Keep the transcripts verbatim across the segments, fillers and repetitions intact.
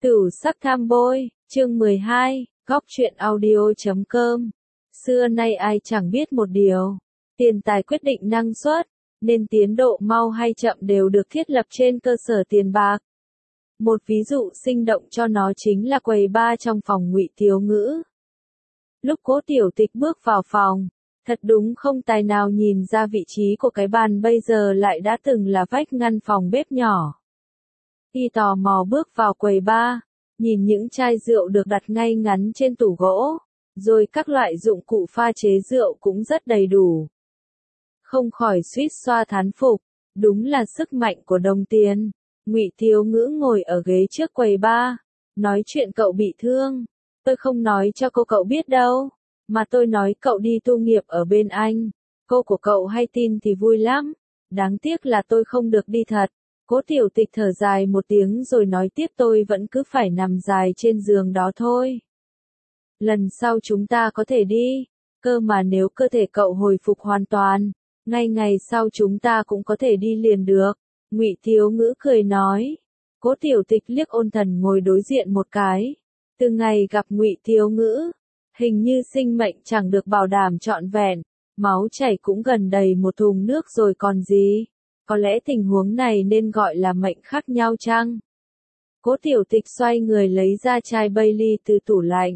Tửu sắc tham bôi, chương mười hai, góc truyện audio chấm com. Xưa nay ai chẳng biết một điều, tiền tài quyết định năng suất, nên tiến độ mau hay chậm đều được thiết lập trên cơ sở tiền bạc. Một ví dụ sinh động cho nó chính là quầy bar trong phòng Ngụy Thiếu Ngữ. Lúc Cố Tiểu Tịch bước vào phòng, thật đúng không tài nào nhìn ra vị trí của cái bàn bây giờ lại đã từng là vách ngăn phòng bếp nhỏ. Y tò mò bước vào quầy bar, nhìn những chai rượu được đặt ngay ngắn trên tủ gỗ, rồi các loại dụng cụ pha chế rượu cũng rất đầy đủ. Không khỏi suýt xoa thán phục, đúng là sức mạnh của đồng tiền. Ngụy Thiếu Ngữ ngồi ở ghế trước quầy bar, nói chuyện cậu bị thương. Tôi không nói cho cô cậu biết đâu, mà tôi nói cậu đi tu nghiệp ở bên anh. Cô của cậu hay tin thì vui lắm, đáng tiếc là tôi không được đi thật. Cố Tiểu Tịch thở dài một tiếng rồi nói tiếp, tôi vẫn cứ phải nằm dài trên giường đó thôi. Lần sau chúng ta có thể đi, cơ mà nếu cơ thể cậu hồi phục hoàn toàn, ngay ngày sau chúng ta cũng có thể đi liền được. Ngụy Thiếu Ngữ cười nói. Cố Tiểu Tịch liếc Ôn Thần ngồi đối diện một cái. Từ ngày gặp Ngụy Thiếu Ngữ, hình như sinh mệnh chẳng được bảo đảm trọn vẹn, máu chảy cũng gần đầy một thùng nước rồi còn gì. Có lẽ tình huống này nên gọi là mệnh khác nhau chăng? Cố Tiểu Tịch xoay người lấy ra chai Bailey từ tủ lạnh.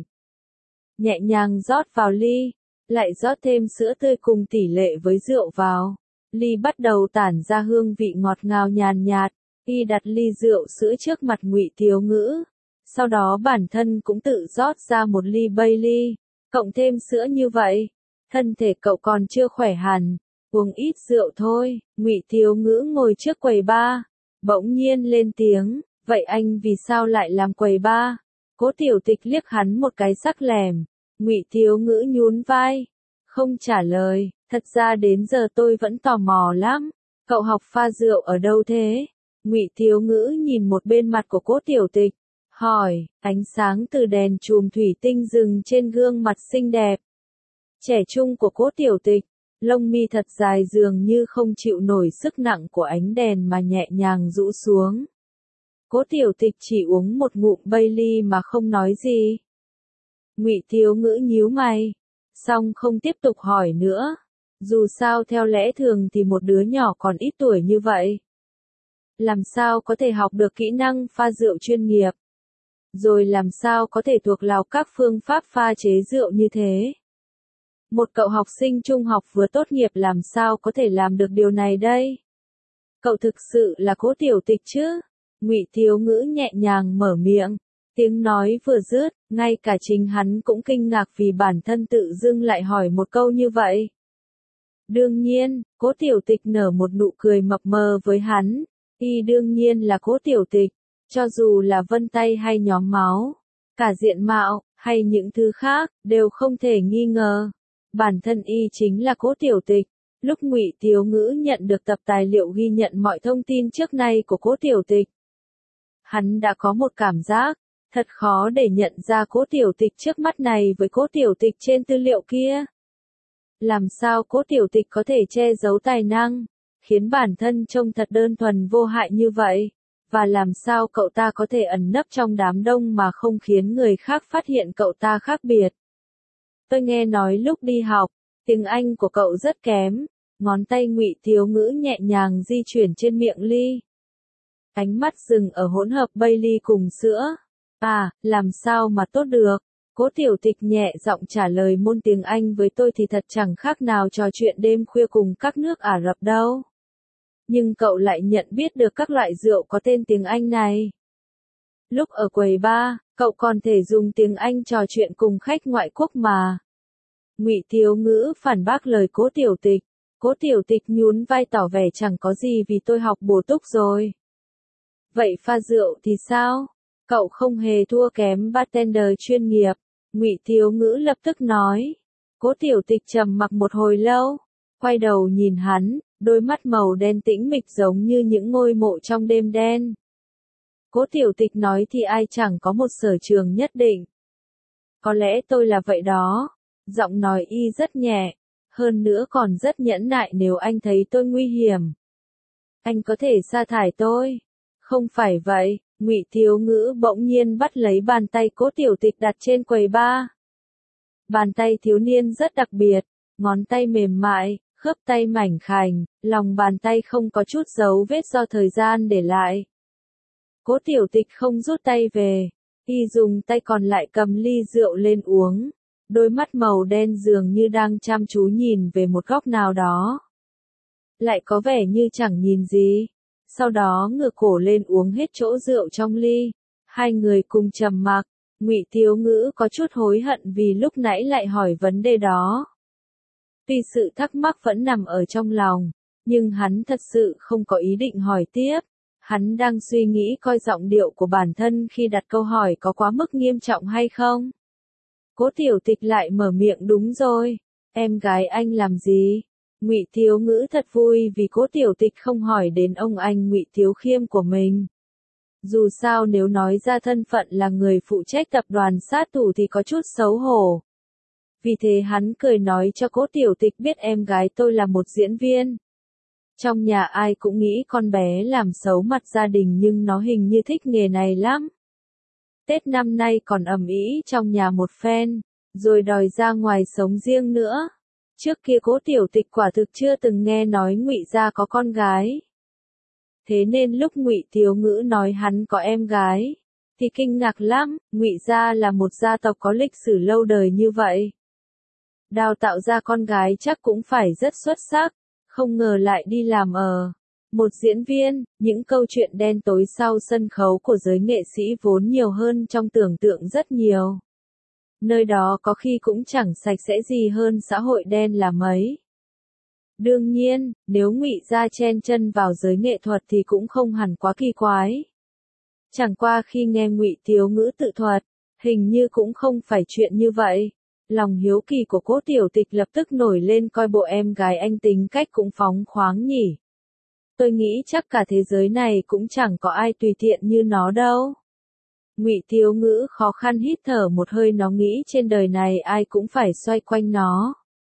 Nhẹ nhàng rót vào ly, lại rót thêm sữa tươi cùng tỷ lệ với rượu vào. Ly bắt đầu tản ra hương vị ngọt ngào nhàn nhạt. Y đặt ly rượu sữa trước mặt Ngụy Thiếu Ngữ. Sau đó bản thân cũng tự rót ra một ly Bailey, cộng thêm sữa như vậy. Thân thể cậu còn chưa khỏe hẳn, uống ít rượu thôi. Ngụy Thiếu Ngữ ngồi trước quầy bar, bỗng nhiên lên tiếng, vậy anh vì sao lại làm quầy bar? Cố Tiểu Tịch liếc hắn một cái sắc lẻm. Ngụy Thiếu Ngữ nhún vai, không trả lời. Thật ra đến giờ tôi vẫn tò mò lắm, cậu học pha rượu ở đâu thế? Ngụy Thiếu Ngữ nhìn một bên mặt của Cố Tiểu Tịch, hỏi. Ánh sáng từ đèn chùm thủy tinh dừng trên gương mặt xinh đẹp trẻ trung của Cố Tiểu Tịch, lông mi thật dài dường như không chịu nổi sức nặng của ánh đèn mà nhẹ nhàng rũ xuống. Cố Tiểu Tịch chỉ uống một ngụm Bailey mà không nói gì. Ngụy Thiếu Ngữ nhíu mày, xong không tiếp tục hỏi nữa. Dù sao theo lẽ thường thì một đứa nhỏ còn ít tuổi như vậy, làm sao có thể học được kỹ năng pha rượu chuyên nghiệp? Rồi làm sao có thể thuộc lòng các phương pháp pha chế rượu như thế? Một cậu học sinh trung học vừa tốt nghiệp làm sao có thể làm được điều này đây? Cậu thực sự là Cố Tiểu Tịch chứ? Ngụy Thiếu Ngữ nhẹ nhàng mở miệng. Tiếng nói vừa dứt, ngay cả chính hắn cũng kinh ngạc vì bản thân tự dưng lại hỏi một câu như vậy. Đương nhiên, Cố Tiểu Tịch nở một nụ cười mập mờ với hắn. Y đương nhiên là Cố Tiểu Tịch, cho dù là vân tay hay nhóm máu, cả diện mạo, hay những thứ khác, đều không thể nghi ngờ. Bản thân Y chính là Cố Tiểu Tịch. Lúc Ngụy Thiếu Ngữ nhận được tập tài liệu ghi nhận mọi thông tin trước nay của Cố Tiểu Tịch, hắn đã có một cảm giác, thật khó để nhận ra Cố Tiểu Tịch trước mắt này với Cố Tiểu Tịch trên tư liệu kia. Làm sao Cố Tiểu Tịch có thể che giấu tài năng, khiến bản thân trông thật đơn thuần vô hại như vậy? Và làm sao cậu ta có thể ẩn nấp trong đám đông mà không khiến người khác phát hiện cậu ta khác biệt? Tôi nghe nói lúc đi học, tiếng Anh của cậu rất kém. Ngón tay Ngụy Thiếu Ngữ nhẹ nhàng di chuyển trên miệng ly. Ánh mắt dừng ở hỗn hợp Bailey cùng sữa. À, làm sao mà tốt được? Cố Tiểu Tịch nhẹ giọng trả lời, môn tiếng Anh với tôi thì thật chẳng khác nào trò chuyện đêm khuya cùng các nước Ả Rập đâu. Nhưng cậu lại nhận biết được các loại rượu có tên tiếng Anh này. Lúc ở quầy bar, cậu còn thể dùng tiếng Anh trò chuyện cùng khách ngoại quốc mà. Ngụy Thiếu Ngữ phản bác lời Cố Tiểu Tịch. Cố Tiểu Tịch nhún vai tỏ vẻ chẳng có gì vì tôi học bổ túc rồi. Vậy pha rượu thì sao? Cậu không hề thua kém bartender chuyên nghiệp. Ngụy Thiếu Ngữ lập tức nói. Cố Tiểu Tịch trầm mặc một hồi lâu, quay đầu nhìn hắn, đôi mắt màu đen tĩnh mịch giống như những ngôi mộ trong đêm đen. Cố Tiểu Tịch nói thì ai chẳng có một sở trường nhất định. Có lẽ tôi là vậy đó. Giọng nói Y rất nhẹ, hơn nữa còn rất nhẫn nại nếu anh thấy tôi nguy hiểm. Anh có thể sa thải tôi. Không phải vậy, Ngụy Thiếu Ngữ bỗng nhiên bắt lấy bàn tay Cố Tiểu Tịch đặt trên quầy bar. Bàn tay thiếu niên rất đặc biệt, ngón tay mềm mại, khớp tay mảnh khảnh, lòng bàn tay không có chút dấu vết do thời gian để lại. Cố Tiểu Tịch không rút tay về, y dùng tay còn lại cầm ly rượu lên uống, đôi mắt màu đen dường như đang chăm chú nhìn về một góc nào đó. Lại có vẻ như chẳng nhìn gì. Sau đó ngửa cổ lên uống hết chỗ rượu trong ly. Hai người cùng trầm mặc. Ngụy Thiếu Ngữ có chút hối hận vì lúc nãy lại hỏi vấn đề đó. Tuy sự thắc mắc vẫn nằm ở trong lòng, nhưng hắn thật sự không có ý định hỏi tiếp. Hắn đang suy nghĩ coi giọng điệu của bản thân khi đặt câu hỏi có quá mức nghiêm trọng hay không. Cố Tiểu Tịch lại mở miệng, đúng rồi, em gái anh làm gì? Ngụy Thiếu Ngữ thật vui vì Cố Tiểu Tịch không hỏi đến ông anh Ngụy Thiếu Khiêm của mình. Dù sao nếu nói ra thân phận là người phụ trách tập đoàn sát thủ thì có chút xấu hổ. Vì thế hắn cười nói cho Cố Tiểu Tịch biết em gái tôi là một diễn viên. Trong nhà ai cũng nghĩ con bé làm xấu mặt gia đình nhưng nó hình như thích nghề này lắm. Tết năm nay còn ầm ĩ trong nhà một phen, rồi đòi ra ngoài sống riêng nữa. Trước kia Cố Tiểu Tịch quả thực chưa từng nghe nói Ngụy gia có con gái. Thế nên lúc Ngụy Thiếu Ngữ nói hắn có em gái, thì kinh ngạc lắm, Ngụy gia là một gia tộc có lịch sử lâu đời như vậy. Đào tạo ra con gái chắc cũng phải rất xuất sắc, không ngờ lại đi làm ở một diễn viên. Những câu chuyện đen tối sau sân khấu của giới nghệ sĩ vốn nhiều hơn trong tưởng tượng rất nhiều. Nơi đó có khi cũng chẳng sạch sẽ gì hơn xã hội đen là mấy. Đương nhiên, nếu Ngụy gia chen chân vào giới nghệ thuật thì cũng không hẳn quá kỳ quái. Chẳng qua khi nghe Ngụy Thiếu Ngữ tự thuật, hình như cũng không phải chuyện như vậy. Lòng hiếu kỳ của Cố Tiểu Tịch lập tức nổi lên, coi bộ em gái anh tính cách cũng phóng khoáng nhỉ. Tôi nghĩ chắc cả thế giới này cũng chẳng có ai tùy tiện như nó đâu. Ngụy Thiếu Ngữ khó khăn hít thở một hơi, nó nghĩ trên đời này ai cũng phải xoay quanh nó.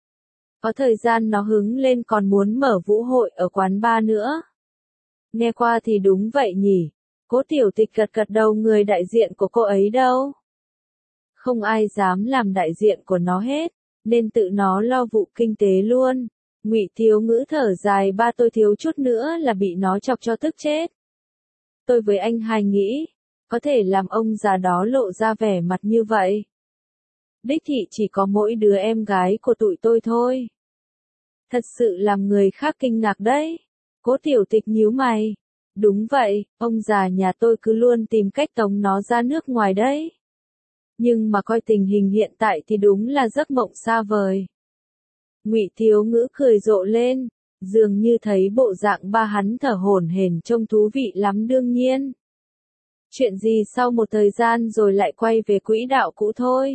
Có thời gian nó hứng lên còn muốn mở vũ hội ở quán bar nữa. Nghe qua thì đúng vậy nhỉ. Cố Tiểu Tịch gật gật đầu, người đại diện của cô ấy đâu? Không ai dám làm đại diện của nó hết, nên tự nó lo vụ kinh tế luôn. Ngụy Thiếu Ngữ thở dài, ba tôi thiếu chút nữa là bị nó chọc cho tức chết. Tôi với anh hai nghĩ, có thể làm ông già đó lộ ra vẻ mặt như vậy. Đích thị chỉ có mỗi đứa em gái của tụi tôi thôi. Thật sự làm người khác kinh ngạc đấy. Cố Tiểu Tịch nhíu mày. Đúng vậy, ông già nhà tôi cứ luôn tìm cách tống nó ra nước ngoài đấy. Nhưng mà coi tình hình hiện tại thì đúng là giấc mộng xa vời. Ngụy Thiếu Ngữ cười rộ lên, dường như thấy bộ dạng ba hắn thở hổn hển trông thú vị lắm. Đương nhiên. Chuyện gì sau một thời gian rồi lại quay về quỹ đạo cũ thôi.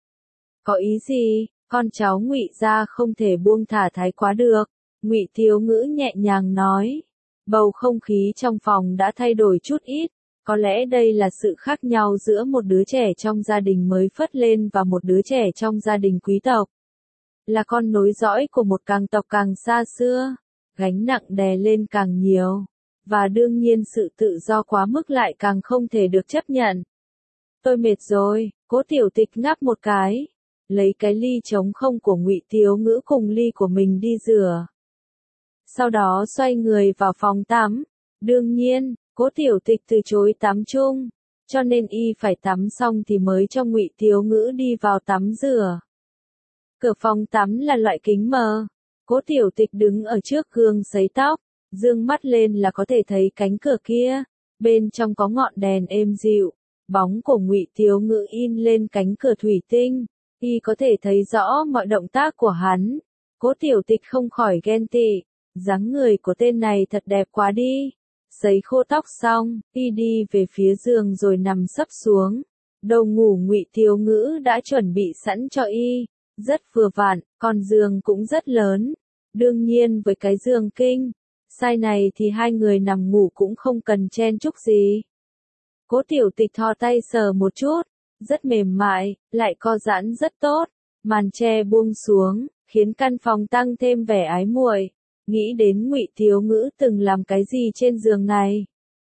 Có ý gì, con cháu Ngụy gia không thể buông thả thái quá được. Ngụy Thiếu Ngữ nhẹ nhàng nói. Bầu không khí trong phòng đã thay đổi chút ít. Có lẽ đây là sự khác nhau giữa một đứa trẻ trong gia đình mới phất lên và một đứa trẻ trong gia đình quý tộc. Là con nối dõi của một càng tộc càng xa xưa, gánh nặng đè lên càng nhiều. Và đương nhiên sự tự do quá mức lại càng không thể được chấp nhận. Tôi mệt rồi, Cố Tiểu Tịch ngáp một cái. Lấy cái ly trống không của Ngụy Thiếu Ngữ cùng ly của mình đi rửa. Sau đó xoay người vào phòng tắm. Đương nhiên, Cố Tiểu Tịch từ chối tắm chung, cho nên y phải tắm xong thì mới cho Ngụy Thiếu Ngữ đi vào tắm rửa. Cửa phòng tắm là loại kính mờ. Cố Tiểu Tịch đứng ở trước gương sấy tóc, dương mắt lên là có thể thấy cánh cửa kia, bên trong có ngọn đèn êm dịu, bóng của Ngụy Thiếu Ngữ in lên cánh cửa thủy tinh, y có thể thấy rõ mọi động tác của hắn. Cố Tiểu Tịch không khỏi ghen tị, dáng người của tên này thật đẹp quá đi. Sấy khô tóc xong, y đi về phía giường rồi nằm sấp xuống. Đầu ngủ Ngụy Thiếu Ngữ đã chuẩn bị sẵn cho y, rất vừa vặn, còn giường cũng rất lớn. Đương nhiên với cái giường king size này thì hai người nằm ngủ cũng không cần chen chúc gì. Cố Tiểu Tịch thò tay sờ một chút, rất mềm mại, lại co giãn rất tốt. Màn che buông xuống, khiến căn phòng tăng thêm vẻ ái muội. Nghĩ đến Ngụy Thiếu Ngữ từng làm cái gì trên giường này.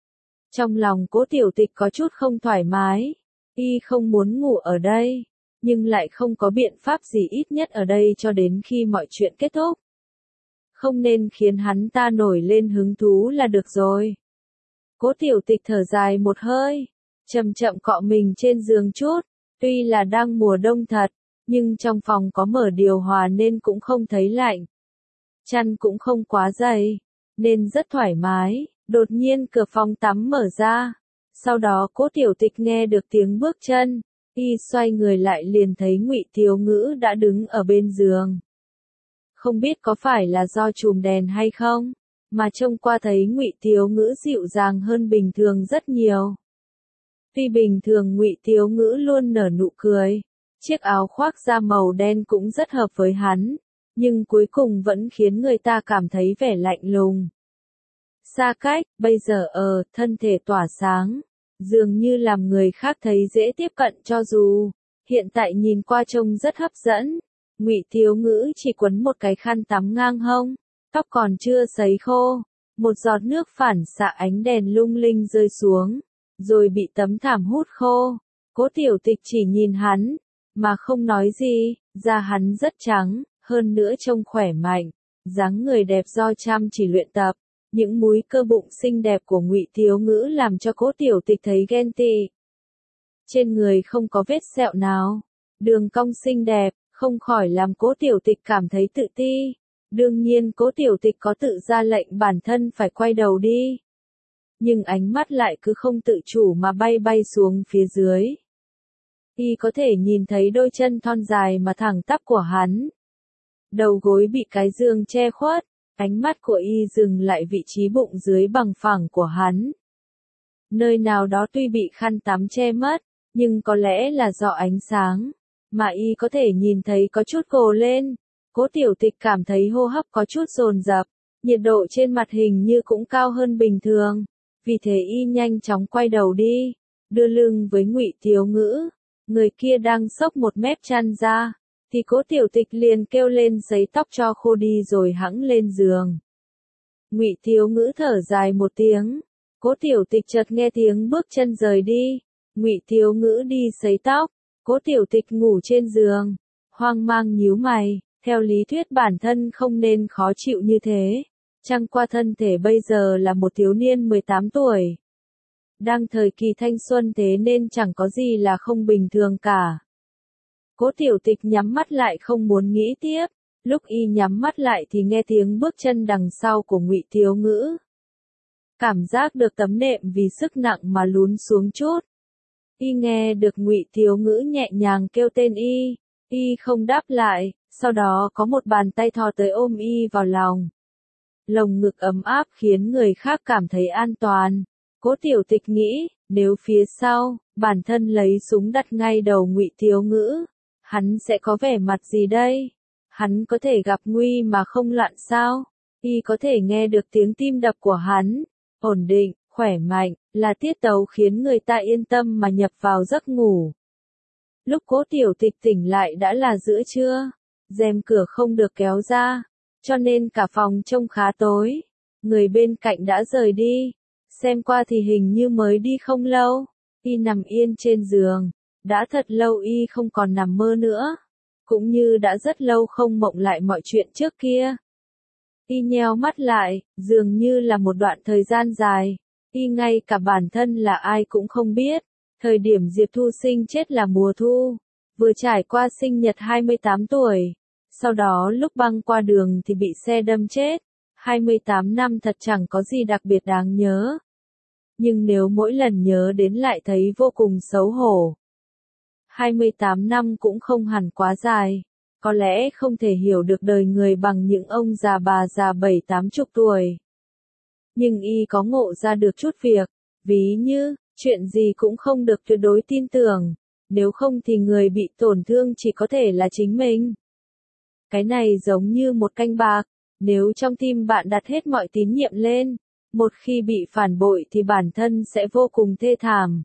Trong lòng Cố Tiểu Tịch có chút không thoải mái, y không muốn ngủ ở đây, nhưng lại không có biện pháp gì, ít nhất ở đây cho đến khi mọi chuyện kết thúc. Không nên khiến hắn ta nổi lên hứng thú là được rồi. Cố Tiểu Tịch thở dài một hơi, chậm chậm cọ mình trên giường chút, tuy là đang mùa đông thật, nhưng trong phòng có mở điều hòa nên cũng không thấy lạnh. Chăn cũng không quá dày, nên rất thoải mái. Đột nhiên cửa phòng tắm mở ra, sau đó Cố Tiểu Tịch nghe được tiếng bước chân, y xoay người lại liền thấy Ngụy Thiếu Ngữ đã đứng ở bên giường. Không biết có phải là do chùm đèn hay không, mà trông qua thấy Ngụy Thiếu Ngữ dịu dàng hơn bình thường rất nhiều. Tuy bình thường Ngụy Thiếu Ngữ luôn nở nụ cười, chiếc áo khoác da màu đen cũng rất hợp với hắn, nhưng cuối cùng vẫn khiến người ta cảm thấy vẻ lạnh lùng. Xa cách, bây giờ ở, thân thể tỏa sáng, dường như làm người khác thấy dễ tiếp cận cho dù, hiện tại nhìn qua trông rất hấp dẫn. Ngụy Thiếu Ngữ chỉ quấn một cái khăn tắm ngang hông, tóc còn chưa sấy khô, một giọt nước phản xạ ánh đèn lung linh rơi xuống, rồi bị tấm thảm hút khô. Cố Tiểu Tịch chỉ nhìn hắn, mà không nói gì, da hắn rất trắng, hơn nữa trông khỏe mạnh, dáng người đẹp do chăm chỉ luyện tập. Những múi cơ bụng xinh đẹp của Ngụy Thiếu Ngữ làm cho Cố Tiểu Tịch thấy ghen tị. Trên người không có vết sẹo nào, đường cong xinh đẹp, không khỏi làm Cố Tiểu Tịch cảm thấy tự ti. Đương nhiên Cố Tiểu Tịch có tự ra lệnh bản thân phải quay đầu đi. Nhưng ánh mắt lại cứ không tự chủ mà bay bay xuống phía dưới. Y có thể nhìn thấy đôi chân thon dài mà thẳng tắp của hắn. Đầu gối bị cái giường che khuất. Ánh mắt của y dừng lại vị trí bụng dưới bằng phẳng của hắn. Nơi nào đó tuy bị khăn tắm che mất, nhưng có lẽ là do ánh sáng, mà y có thể nhìn thấy có chút gồ lên. Cố Tiểu Tịch cảm thấy hô hấp có chút dồn dập, nhiệt độ trên mặt hình như cũng cao hơn bình thường. Vì thế y nhanh chóng quay đầu đi, đưa lưng với Ngụy Thiếu Ngữ. Người kia đang xốc một mép chăn ra. Thì Cố Tiểu Tịch liền kêu lên sấy tóc cho khô đi rồi hẵng lên giường. Ngụy Thiếu Ngữ thở dài một tiếng, Cố Tiểu Tịch chợt nghe tiếng bước chân rời đi. Ngụy Thiếu Ngữ đi sấy tóc, Cố Tiểu Tịch ngủ trên giường, hoang mang nhíu mày, theo lý thuyết bản thân không nên khó chịu như thế, chẳng qua thân thể bây giờ là một thiếu niên mười tám tuổi. Đang thời kỳ thanh xuân thế nên chẳng có gì là không bình thường cả. Cố Tiểu Tịch nhắm mắt lại không muốn nghĩ tiếp, lúc y nhắm mắt lại thì nghe tiếng bước chân đằng sau của Ngụy Thiếu Ngữ. Cảm giác được tấm nệm vì sức nặng mà lún xuống chút. Y nghe được Ngụy Thiếu Ngữ nhẹ nhàng kêu tên y, y không đáp lại, sau đó có một bàn tay thò tới ôm y vào lòng. Lồng ngực ấm áp khiến người khác cảm thấy an toàn. Cố Tiểu Tịch nghĩ, nếu phía sau, bản thân lấy súng đặt ngay đầu Ngụy Thiếu Ngữ, hắn sẽ có vẻ mặt gì đây? Hắn có thể gặp nguy mà không loạn sao? Y có thể nghe được tiếng tim đập của hắn, ổn định, khỏe mạnh, là tiết tấu khiến người ta yên tâm mà nhập vào giấc ngủ. Lúc Cố Tiểu Tịch tỉnh lại đã là giữa trưa, rèm cửa không được kéo ra, cho nên cả phòng trông khá tối. Người bên cạnh đã rời đi, xem qua thì hình như mới đi không lâu. Y nằm yên trên giường, đã thật lâu y không còn nằm mơ nữa, cũng như đã rất lâu không mộng lại mọi chuyện trước kia. Y nheo mắt lại, dường như là một đoạn thời gian dài, y ngay cả bản thân là ai cũng không biết. Thời điểm Diệp Thu Sinh chết là mùa thu, vừa trải qua sinh nhật hai mươi tám tuổi, sau đó lúc băng qua đường thì bị xe đâm chết. hai mươi tám năm thật chẳng có gì đặc biệt đáng nhớ. Nhưng nếu mỗi lần nhớ đến lại thấy vô cùng xấu hổ. hai mươi tám năm cũng không hẳn quá dài, có lẽ không thể hiểu được đời người bằng những ông già bà già bảy tám chục tuổi. Nhưng y có ngộ ra được chút việc, ví như, chuyện gì cũng không được tuyệt đối tin tưởng, nếu không thì người bị tổn thương chỉ có thể là chính mình. Cái này giống như một canh bạc, nếu trong tim bạn đặt hết mọi tín nhiệm lên, một khi bị phản bội thì bản thân sẽ vô cùng thê thảm.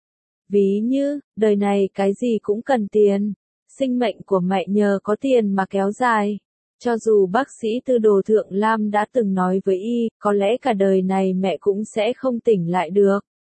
Ví như, đời này cái gì cũng cần tiền, sinh mệnh của mẹ nhờ có tiền mà kéo dài. Cho dù bác sĩ Tư Đồ Thượng Lam đã từng nói với y, có lẽ cả đời này mẹ cũng sẽ không tỉnh lại được.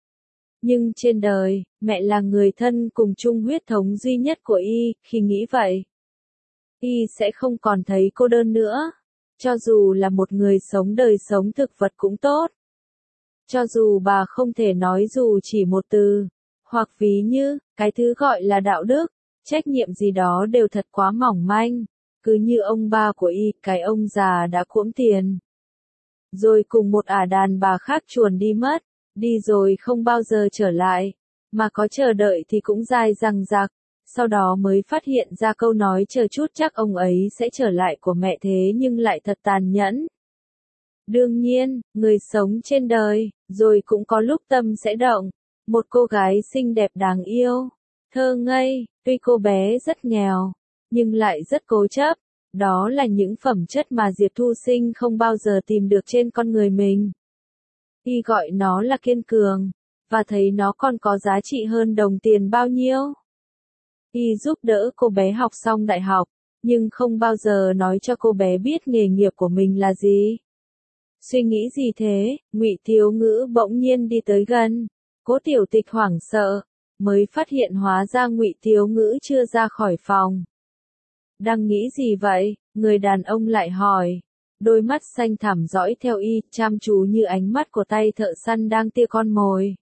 Nhưng trên đời, mẹ là người thân cùng chung huyết thống duy nhất của y, khi nghĩ vậy, y sẽ không còn thấy cô đơn nữa. Cho dù là một người sống đời sống thực vật cũng tốt. Cho dù bà không thể nói dù chỉ một từ, hoặc ví như, cái thứ gọi là đạo đức, trách nhiệm gì đó đều thật quá mỏng manh. Cứ như ông ba của y, cái ông già đã cuỗm tiền. Rồi cùng một ả đàn bà khác chuồn đi mất, đi rồi không bao giờ trở lại, mà có chờ đợi thì cũng dai dằng dặc, sau đó mới phát hiện ra câu nói chờ chút chắc ông ấy sẽ trở lại của mẹ thế nhưng lại thật tàn nhẫn. Đương nhiên, người sống trên đời, rồi cũng có lúc tâm sẽ động, một cô gái xinh đẹp đáng yêu, thơ ngây, tuy cô bé rất nghèo, nhưng lại rất cố chấp. Đó là những phẩm chất mà Diệp Thu Sinh không bao giờ tìm được trên con người mình. Y gọi nó là kiên cường, và thấy nó còn có giá trị hơn đồng tiền bao nhiêu. Y giúp đỡ cô bé học xong đại học, nhưng không bao giờ nói cho cô bé biết nghề nghiệp của mình là gì. Suy nghĩ gì thế? Ngụy Thiếu Ngữ bỗng nhiên đi tới gần. Cố Tiểu Tịch hoảng sợ, mới phát hiện hóa ra Ngụy Thiếu Ngữ chưa ra khỏi phòng. Đang nghĩ gì vậy? Người đàn ông lại hỏi. Đôi mắt xanh thẳm dõi theo y, chăm chú như ánh mắt của tay thợ săn đang tia con mồi.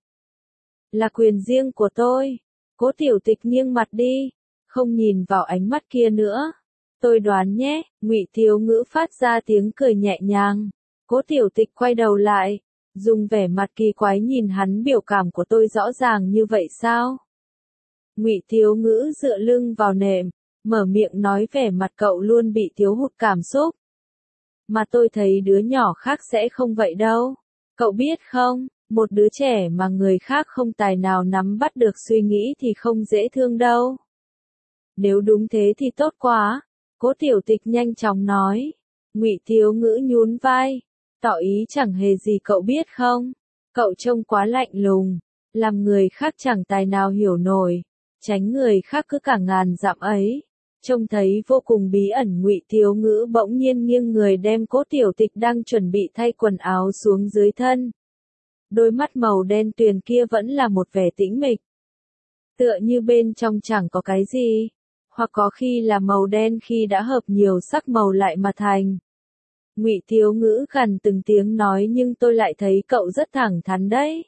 Là quyền riêng của tôi. Cố Tiểu Tịch nghiêng mặt đi, không nhìn vào ánh mắt kia nữa. Tôi đoán nhé, Ngụy Thiếu Ngữ phát ra tiếng cười nhẹ nhàng. Cố Tiểu Tịch quay đầu lại, dùng vẻ mặt kỳ quái nhìn hắn, biểu cảm của tôi rõ ràng như vậy sao? Ngụy Thiếu Ngữ dựa lưng vào nệm, mở miệng nói vẻ mặt cậu luôn bị thiếu hụt cảm xúc. Mà tôi thấy đứa nhỏ khác sẽ không vậy đâu. Cậu biết không, một đứa trẻ mà người khác không tài nào nắm bắt được suy nghĩ thì không dễ thương đâu. Nếu đúng thế thì tốt quá, Cố Tiểu Tịch nhanh chóng nói. Ngụy Thiếu Ngữ nhún vai, tỏ ý chẳng hề gì. Cậu biết không, cậu trông quá lạnh lùng, làm người khác chẳng tài nào hiểu nổi, tránh người khác cứ cả ngàn dặm ấy. Trông thấy vô cùng bí ẩn. Ngụy Thiếu Ngữ bỗng nhiên nghiêng người đem Cố Tiểu Tịch đang chuẩn bị thay quần áo xuống dưới thân. Đôi mắt màu đen tuyền kia vẫn là một vẻ tĩnh mịch. Tựa như bên trong chẳng có cái gì, hoặc có khi là màu đen khi đã hợp nhiều sắc màu lại mà thành. Ngụy Thiếu Ngữ gằn từng tiếng nói, nhưng tôi lại thấy cậu rất thẳng thắn đấy.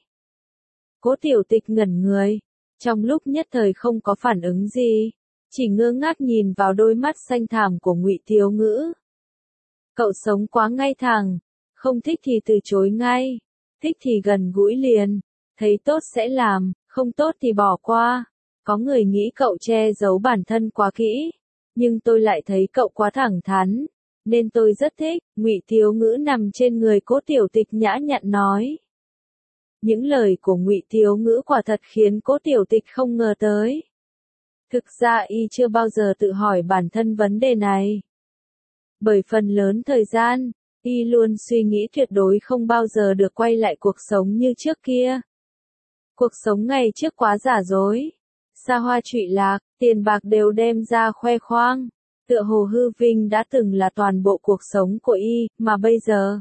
Cố Tiểu Tịch ngẩn người, trong lúc nhất thời không có phản ứng gì, chỉ ngơ ngác nhìn vào đôi mắt xanh thẳm của Ngụy Thiếu Ngữ. Cậu sống quá ngay thẳng, không thích thì từ chối ngay, thích thì gần gũi liền, thấy tốt sẽ làm, không tốt thì bỏ qua. Có người nghĩ cậu che giấu bản thân quá kỹ, nhưng tôi lại thấy cậu quá thẳng thắn, nên tôi rất thích. Ngụy Thiếu Ngữ nằm trên người Cố Tiểu Tịch nhã nhặn nói. Những lời của Ngụy Thiếu Ngữ quả thật khiến Cố Tiểu Tịch không ngờ tới. Thực ra y chưa bao giờ tự hỏi bản thân vấn đề này. Bởi phần lớn thời gian, y luôn suy nghĩ tuyệt đối không bao giờ được quay lại cuộc sống như trước kia. Cuộc sống ngày trước quá giả dối, xa hoa trụy lạc, tiền bạc đều đem ra khoe khoang, tựa hồ hư vinh đã từng là toàn bộ cuộc sống của y, mà bây giờ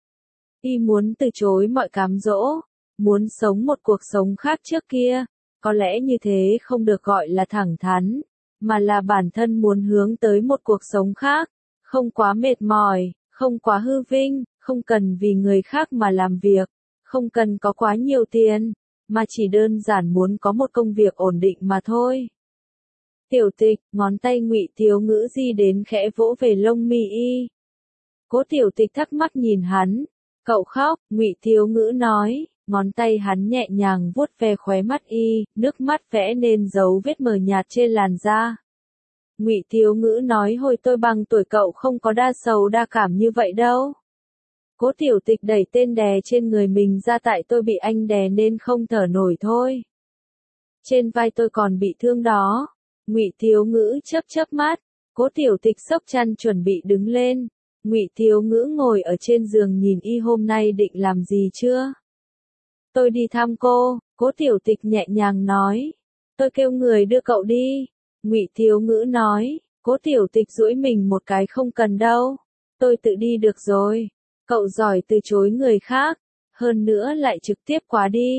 y muốn từ chối mọi cám dỗ, muốn sống một cuộc sống khác trước kia. Có lẽ như thế không được gọi là thẳng thắn, mà là bản thân muốn hướng tới một cuộc sống khác, không quá mệt mỏi, không quá hư vinh, không cần vì người khác mà làm việc, không cần có quá nhiều tiền, mà chỉ đơn giản muốn có một công việc ổn định mà thôi. Tiểu Tịch, ngón tay Ngụy Thiếu Ngữ di đến khẽ vỗ về lông mi y. Cố Tiểu Tịch thắc mắc nhìn hắn. Cậu khóc, Ngụy Thiếu Ngữ nói. Ngón tay hắn nhẹ nhàng vuốt ve khóe mắt y, nước mắt vẽ nên dấu vết mờ nhạt trên làn da. Ngụy Thiếu Ngữ nói, hồi tôi bằng tuổi cậu không có đa sầu đa cảm như vậy đâu. Cố Tiểu Tịch đẩy tên đè trên người mình ra, tại tôi bị anh đè nên không thở nổi thôi. Trên vai tôi còn bị thương đó. Ngụy Thiếu Ngữ chớp chớp mắt. Cố Tiểu Tịch xốc chăn chuẩn bị đứng lên. Ngụy Thiếu Ngữ ngồi ở trên giường nhìn y, hôm nay định làm gì chưa? Tôi đi thăm cô, Cố Tiểu Tịch nhẹ nhàng nói. Tôi kêu người đưa cậu đi. Ngụy Thiếu Ngữ nói. Cố Tiểu Tịch duỗi mình một cái, không cần đâu. Tôi tự đi được rồi. Cậu giỏi từ chối người khác, hơn nữa lại trực tiếp quá đi.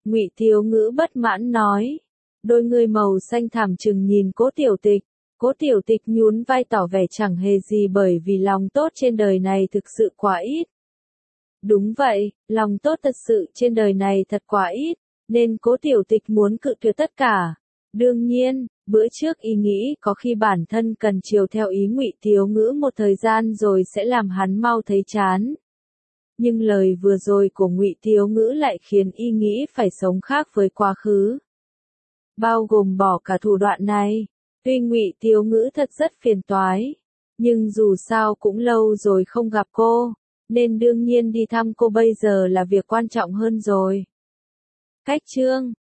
Ngụy Thiếu Ngữ bất mãn nói. Đôi người màu xanh thẳm trừng nhìn Cố Tiểu Tịch. Cố Tiểu Tịch nhún vai tỏ vẻ chẳng hề gì bởi vì lòng tốt trên đời này thực sự quá ít. Đúng vậy, lòng tốt thật sự trên đời này thật quá ít, nên Cố Tiểu Tịch muốn cự tuyệt tất cả. Đương nhiên, bữa trước ý nghĩ có khi bản thân cần chiều theo ý Ngụy Thiếu Ngữ một thời gian rồi sẽ làm hắn mau thấy chán. Nhưng lời vừa rồi của Ngụy Thiếu Ngữ lại khiến y nghĩ phải sống khác với quá khứ. Bao gồm bỏ cả thủ đoạn này. Tuy Ngụy Thiếu Ngữ thật rất phiền toái, nhưng dù sao cũng lâu rồi không gặp cô, nên đương nhiên đi thăm cô bây giờ là việc quan trọng hơn rồi. Cách chương